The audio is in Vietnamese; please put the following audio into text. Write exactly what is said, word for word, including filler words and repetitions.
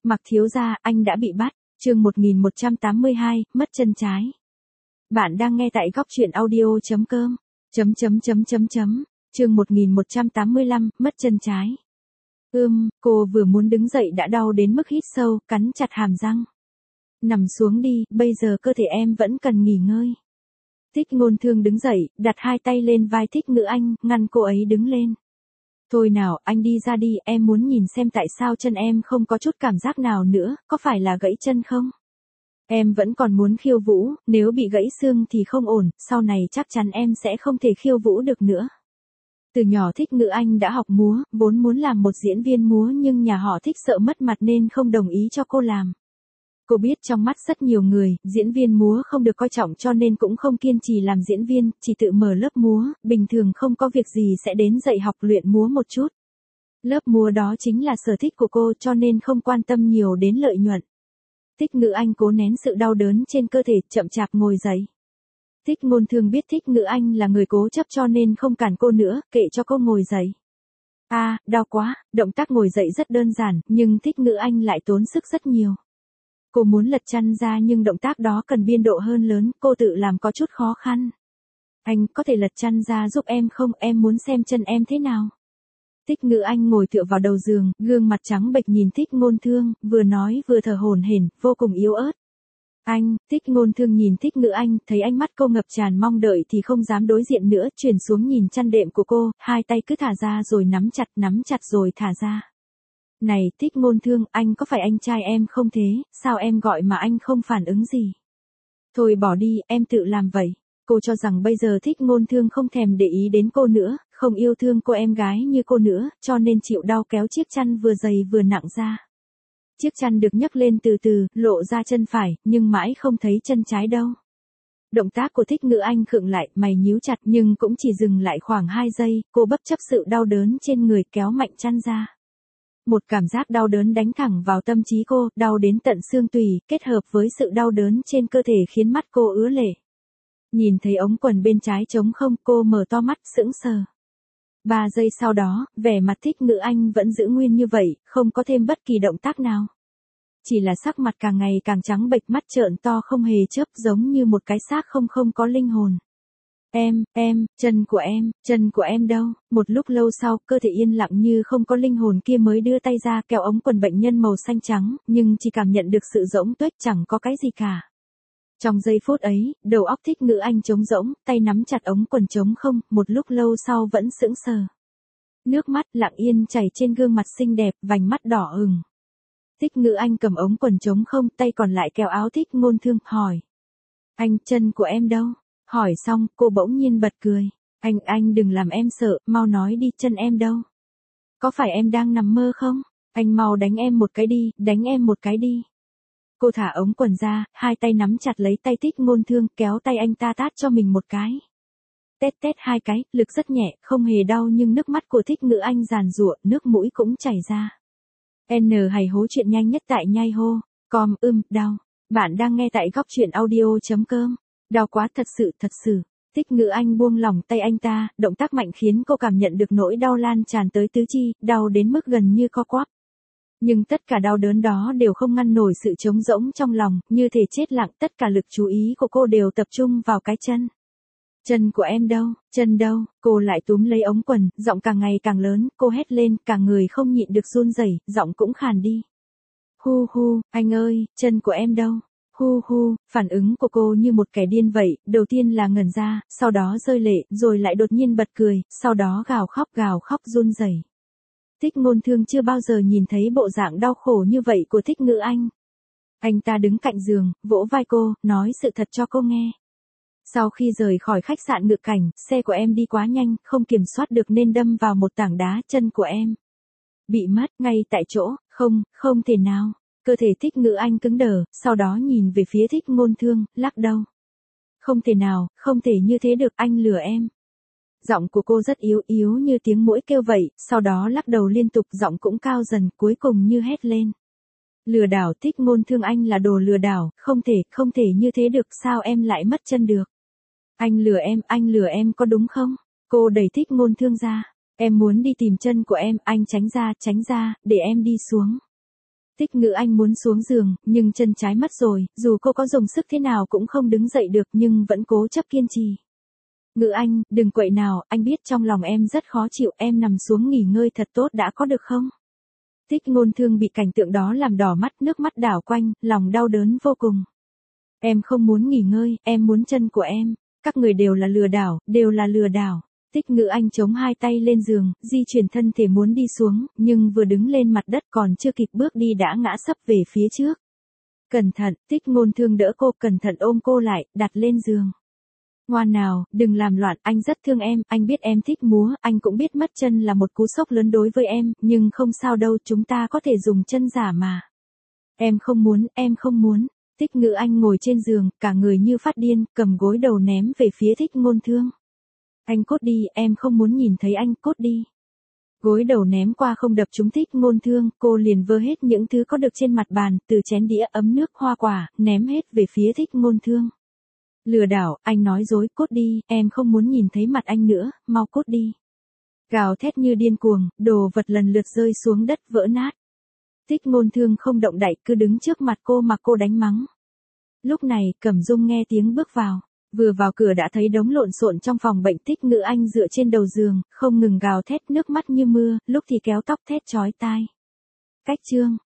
Mặc thiếu gia, anh đã bị bắt. Chương một nghìn một trăm tám mươi hai, mất chân trái. Bạn đang nghe tại góc truyện audio.com. Chấm chấm chấm chấm chấm. Chương một nghìn một trăm tám mươi lăm, mất chân trái. Ưm, cô vừa muốn đứng dậy đã đau đến mức hít sâu, cắn chặt hàm răng. Nằm xuống đi, bây giờ cơ thể em vẫn cần nghỉ ngơi. Thích Ngôn Thương đứng dậy, đặt hai tay lên vai Thích Ngữ Anh, ngăn cô ấy đứng lên. Thôi nào, anh đi ra đi, em muốn nhìn xem tại sao chân em không có chút cảm giác nào nữa, có phải là gãy chân không? Em vẫn còn muốn khiêu vũ, nếu bị gãy xương thì không ổn, sau này chắc chắn em sẽ không thể khiêu vũ được nữa. Từ nhỏ Thích Ngữ Anh đã học múa, vốn muốn làm một diễn viên múa nhưng nhà họ Thích sợ mất mặt nên không đồng ý cho cô làm. Cô biết trong mắt rất nhiều người, diễn viên múa không được coi trọng cho nên cũng không kiên trì làm diễn viên, chỉ tự mở lớp múa, bình thường không có việc gì sẽ đến dạy học luyện múa một chút. Lớp múa đó chính là sở thích của cô cho nên không quan tâm nhiều đến lợi nhuận. Thích Ngữ Anh cố nén sự đau đớn trên cơ thể, chậm chạp ngồi dậy. Thích Ngôn Thương biết Thích Ngữ Anh là người cố chấp cho nên không cản cô nữa, kệ cho cô ngồi dậy. A, à, đau quá, động tác ngồi dậy rất đơn giản, nhưng Thích Ngữ Anh lại tốn sức rất nhiều. Cô muốn lật chăn ra nhưng động tác đó cần biên độ hơn lớn, cô tự làm có chút khó khăn. Anh có thể lật chăn ra giúp em không, em muốn xem chân em thế nào. Thích Ngữ Anh ngồi tựa vào đầu giường, gương mặt trắng bệch nhìn Thích Ngôn Thương, vừa nói vừa thở hổn hển, vô cùng yếu ớt. Anh, Thích Ngôn Thương nhìn Thích Ngữ Anh, thấy ánh mắt cô ngập tràn mong đợi thì không dám đối diện nữa, chuyển xuống nhìn chăn đệm của cô, hai tay cứ thả ra rồi nắm chặt, nắm chặt rồi thả ra. Này, Thích Ngôn Thương, anh có phải anh trai em không thế, sao em gọi mà anh không phản ứng gì? Thôi bỏ đi, em tự làm vậy. Cô cho rằng bây giờ Thích Ngôn Thương không thèm để ý đến cô nữa, không yêu thương cô em gái như cô nữa, cho nên chịu đau kéo chiếc chăn vừa dày vừa nặng ra. Chiếc chăn được nhấc lên từ từ, lộ ra chân phải, nhưng mãi không thấy chân trái đâu. Động tác của Thích Ngữ Anh khựng lại, mày nhíu chặt nhưng cũng chỉ dừng lại khoảng hai giây, cô bất chấp sự đau đớn trên người kéo mạnh chăn ra. Một cảm giác đau đớn đánh thẳng vào tâm trí cô, đau đến tận xương tủy, kết hợp với sự đau đớn trên cơ thể khiến mắt cô ứa lệ. Nhìn thấy ống quần bên trái trống không, cô mở to mắt, sững sờ. Ba giây sau đó, vẻ mặt Thích Ngữ Anh vẫn giữ nguyên như vậy, không có thêm bất kỳ động tác nào. Chỉ là sắc mặt càng ngày càng trắng bệch, mắt trợn to không hề chớp, giống như một cái xác không không có linh hồn. Em, em, chân của em, chân của em đâu? Một lúc lâu sau, cơ thể yên lặng như không có linh hồn kia mới đưa tay ra kéo ống quần bệnh nhân màu xanh trắng, nhưng chỉ cảm nhận được sự rỗng tuếch, chẳng có cái gì cả. Trong giây phút ấy, đầu óc Thích Ngữ Anh trống rỗng, tay nắm chặt ống quần trống không, một lúc lâu sau vẫn sững sờ. Nước mắt lặng yên chảy trên gương mặt xinh đẹp, vành mắt đỏ ửng. Thích Ngữ Anh cầm ống quần trống không, tay còn lại kéo áo Thích Ngôn Thương, hỏi. Anh, chân của em đâu? Hỏi xong, cô bỗng nhiên bật cười. Anh, anh đừng làm em sợ, mau nói đi, chân em đâu? Có phải em đang nằm mơ không? Anh mau đánh em một cái đi, đánh em một cái đi. Cô thả ống quần ra, hai tay nắm chặt lấy tay Thích Ngôn Thương, kéo tay anh ta tát cho mình một cái. Tét tét hai cái, lực rất nhẹ, không hề đau nhưng nước mắt của Thích Ngữ Anh giàn giụa, nước mũi cũng chảy ra. N hay hố chuyện nhanh nhất tại nhai hô, com ưm, đau. Bạn đang nghe tại góc truyện audio.com. Đau quá, thật sự, thật sự. Thích Ngữ Anh buông lỏng tay anh ta, động tác mạnh khiến cô cảm nhận được nỗi đau lan tràn tới tứ chi, đau đến mức gần như co quắp. Nhưng tất cả đau đớn đó đều không ngăn nổi sự trống rỗng trong lòng, như thể chết lặng, tất cả lực chú ý của cô đều tập trung vào cái chân. Chân của em đâu, chân đâu? Cô lại túm lấy ống quần, giọng càng ngày càng lớn, cô hét lên, cả người không nhịn được run rẩy, giọng cũng khàn đi. Hu hu, anh ơi, chân của em đâu? Hu hu, phản ứng của cô như một kẻ điên vậy, đầu tiên là ngẩn ra, sau đó rơi lệ, rồi lại đột nhiên bật cười, sau đó gào khóc gào khóc run rẩy. Thích Ngôn Thương chưa bao giờ nhìn thấy bộ dạng đau khổ như vậy của Thích Ngữ Anh. Anh ta đứng cạnh giường, vỗ vai cô, nói sự thật cho cô nghe. Sau khi rời khỏi khách sạn Ngự Cảnh, xe của em đi quá nhanh, không kiểm soát được nên đâm vào một tảng đá, chân của em bị mất ngay tại chỗ, không, không thể nào. Cơ thể Thích Ngữ Anh cứng đờ, sau đó nhìn về phía Thích Ngôn Thương, lắc đầu. Không thể nào, không thể như thế được, anh lừa em. Giọng của cô rất yếu yếu như tiếng muỗi kêu vậy, sau đó lắc đầu liên tục, giọng cũng cao dần, cuối cùng như hét lên. Lừa đảo, Thích Ngôn Thương, anh là đồ lừa đảo, không thể, không thể như thế được, sao em lại mất chân được? Anh lừa em, anh lừa em có đúng không? Cô đẩy Thích Ngôn Thương ra. Em muốn đi tìm chân của em, anh tránh ra, tránh ra, để em đi xuống. Tích Ngữ Anh muốn xuống giường, nhưng chân trái mất rồi, dù cô có dùng sức thế nào cũng không đứng dậy được nhưng vẫn cố chấp kiên trì. Ngữ Anh, đừng quậy nào, anh biết trong lòng em rất khó chịu, em nằm xuống nghỉ ngơi thật tốt đã có được không? Tích Ngôn Thương bị cảnh tượng đó làm đỏ mắt, nước mắt đảo quanh, lòng đau đớn vô cùng. Em không muốn nghỉ ngơi, em muốn chân của em. Các người đều là lừa đảo, đều là lừa đảo. Tích Ngữ Anh chống hai tay lên giường, di chuyển thân thể muốn đi xuống, nhưng vừa đứng lên mặt đất còn chưa kịp bước đi đã ngã sấp về phía trước. Cẩn thận, Tích Ngôn Thương đỡ cô, cẩn thận ôm cô lại, đặt lên giường. Ngoan nào, đừng làm loạn, anh rất thương em, anh biết em thích múa, anh cũng biết mất chân là một cú sốc lớn đối với em, nhưng không sao đâu, chúng ta có thể dùng chân giả mà. Em không muốn, em không muốn. Tích Ngữ Anh ngồi trên giường, cả người như phát điên, cầm gối đầu ném về phía Tích Ngôn Thương. Anh cút đi, em không muốn nhìn thấy anh, cút đi. Gối đầu ném qua không đập trúng Tích Ngôn Thương, cô liền vơ hết những thứ có được trên mặt bàn, từ chén đĩa, ấm nước, hoa quả, ném hết về phía Tích Ngôn Thương. Lừa đảo, anh nói dối, cút đi, em không muốn nhìn thấy mặt anh nữa, mau cút đi. Gào thét như điên cuồng, đồ vật lần lượt rơi xuống đất vỡ nát. Tích Ngôn Thương không động đậy, cứ đứng trước mặt cô mà cô đánh mắng. Lúc này, Cẩm Dung nghe tiếng bước vào. Vừa vào cửa đã thấy đống lộn xộn trong phòng bệnh. Tích Ngữ Anh dựa trên đầu giường, không ngừng gào thét, nước mắt như mưa, lúc thì kéo tóc thét chói tai. Cách chương